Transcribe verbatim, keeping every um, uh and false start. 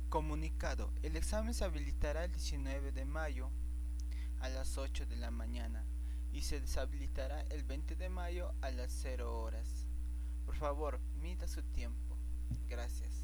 Comunicado: el examen se habilitará el diecinueve de mayo a las ocho de la mañana y se deshabilitará el veinte de mayo a las cero horas. Por favor, mida su tiempo. Gracias.